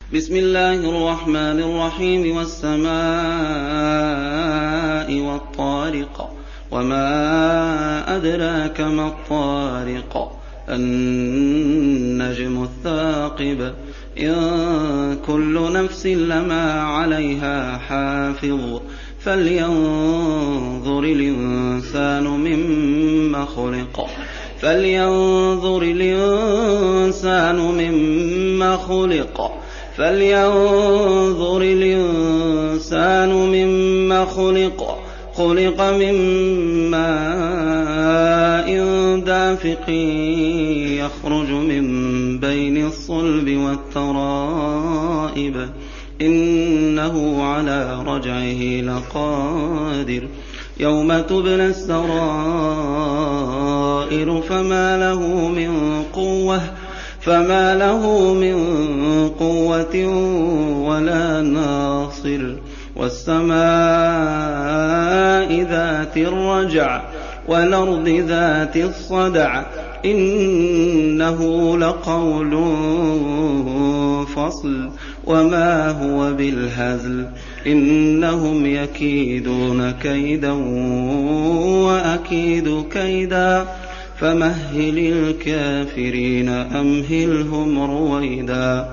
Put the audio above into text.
بسم الله الرحمن الرحيم والسماء والطارق وما أدراك ما الطارق النجم الثاقب إن كل نفس لما عليها حافظ فلينظر الإنسان مما خلق خلق من ماء دافق يخرج من بين الصلب والترائب إنه على رجعه لقادر يوم تبلى السرائر فما له من قوة ولا ناصر والسماء ذات الرجع والأرض ذات الصدع إنه لقول فصل وما هو بالهزل إنهم يكيدون كيدا وأكيد كيدا فمهل الكافرين أمهلهم رويدا